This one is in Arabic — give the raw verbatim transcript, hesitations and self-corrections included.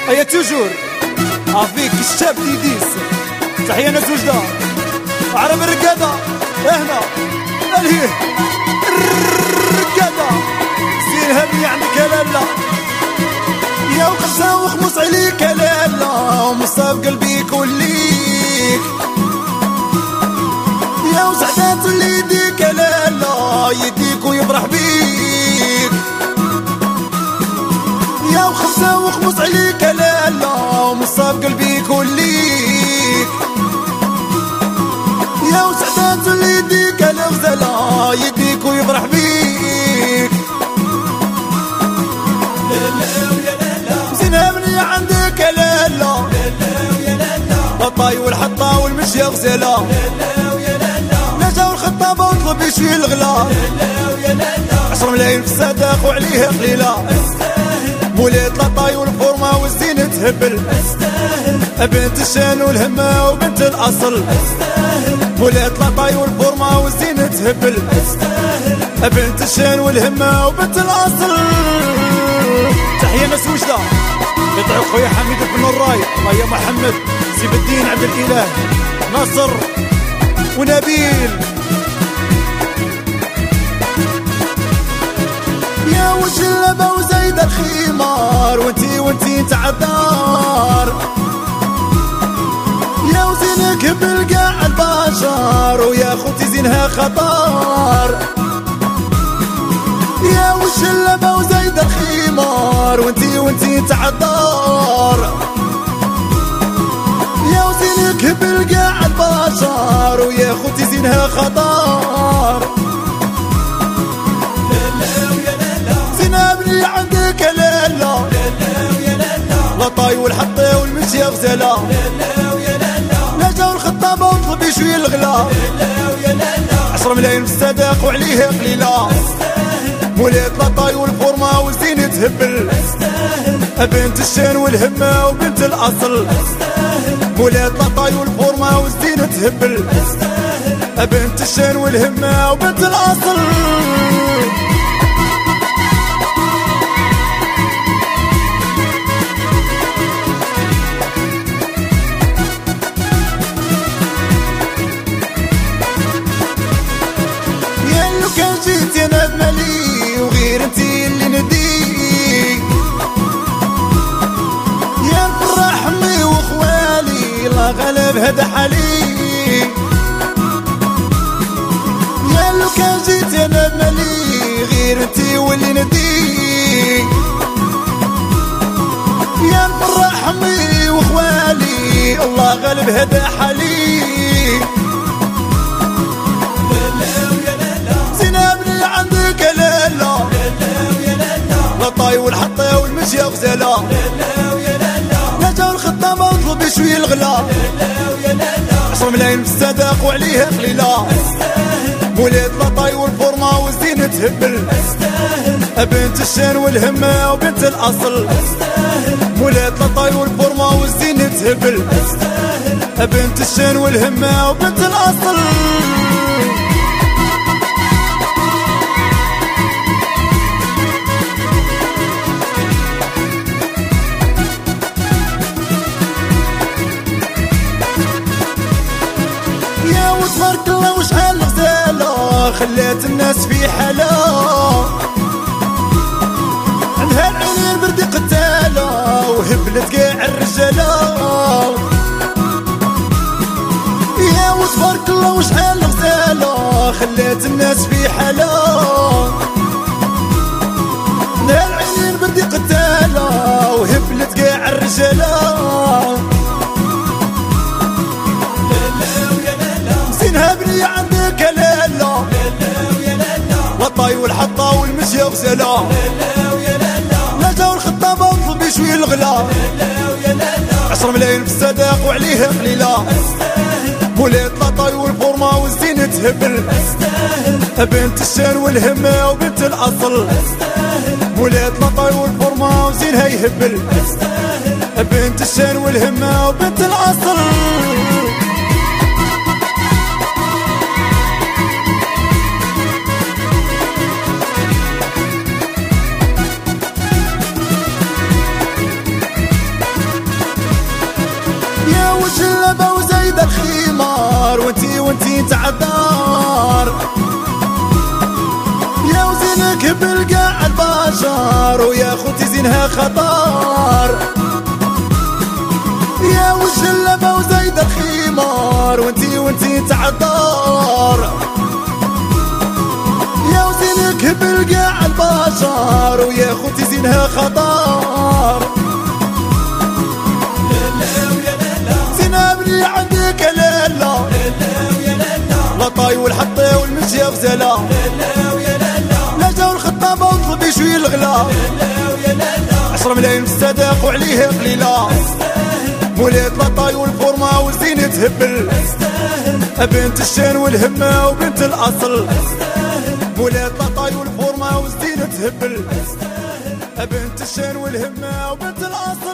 هيا توجور افيك الشاب ديديس. تحية ناس وجدة عرب الرقادة هنا الهيه الرقادة سين هبني عندك يا لالا يا وقفزة وخمس عليك يا لالا ومصاب قلبي كليك يا وسعدات اللي يديك يا لالا يديك ويفرح بيك يا وخمسة وخمس عليك يا لالا ومصاب قلبي كليك يا وسعدات اللي يديك يا الغزالة يديك ويفرح بيك زينبني عندك يا لالا الطاي والحطة والمشي غزالة نجا والخطابة وطلب يشوي الغلا عشر ملايين في الصداق وعليها قليلة مولات لطاي والفورمة والزين تهبل بنت الشان والهمة وبنت الأصل مولات لطاي والفورمة والزين تهبل بنت الشان والهمة وبنت الأصل. تحية ناس وجدة يطلع خويا حميد بن الراي يا محمد سيف الدين عبد الإله ناصر ونبيل يا وش اللبا وزيد الخمار وانتي وانتي تعذار يا وزينك بالقاع البشر ويا خوتي زينها خطار يا وش اللبا وزيد الخمار وانتي وانتي تعذار يا وزينك بالقاع البشر ويا خوتي زينها خطار زينبني عندك يا لالا لطاي والحطي والمشي غزالة نجا والخطابة وطلب يشوي الغلا عشر ملايين في الصداق وعليها قليلة مولات لطاي والفورمة والزين تهبل بنت الشان والهمة وبنت الأصل مولات لطاي والفورمة والزين تهبل بنت الشان والهمة وبنت الأصل. جيت انا بمالي وغير انتي اللي نديك يا نفرح امي واخوالي الله غلب هذا حالي يا لو كان جيت انا بمالي غير انتي واللي نديك يا نفرح امي واخوالي الله غلب هذا حالي عندك يا لالا لطاي والحطي والمشي غزالة نجا والخطابة وطلب يشوي الغلا عشر ملايين في الصداق وعليها قليلة مولات لطاي والفورمة والزين تهبل بنت الشان والهمة وبنت الأصل مولات لطاي والفورمة والزين تهبل بنت الشان والهمة وبنت الأصل. تبارك الله وشحال غزالة خلات الناس في حالة عندها العينين بردي قتالة وهبلت كاع الرجالة يا وتبارك الله وشحال غزالة خلات الناس في حالة عندها العينين بردي قتالة وهبلت كاع الرجالة زينبني عندك يا لالا لطاي والحطة والمشي غزالة نجا والخطابة وطلب يشوي الغلا عشر ملايين في الصداق وعليها قليلة مولات لطاي والفورمة والزين تهبل بنت الشان والهمة وبنت الأصل مولات لطاي والفورمة وزينها يهبل بنت الشان والهمة وبنت الأصل. الخمار وانتي وانتي تعذار يا وزينك بالقاع البشر ويا خوتي زينها خطار يا وش اللبا وزايد الخمار وانتي وانتي تعذار يا وزينك بالقاع البشر ويا خوتي زينها خطار زينب لي عندك لالا لا طاي والحطي والمشي غزالة لا جاو الخطابة وطلبي شوي الغلا عشرة ملايين بالصداق وعليه قليلة مولات لاطاي والفورمة والزين تهبل بنت الشان والهمة وبنت الأصل مولات لاطاي والفورمة والزين تهبل بنت الشان والهمة وبنت الأصل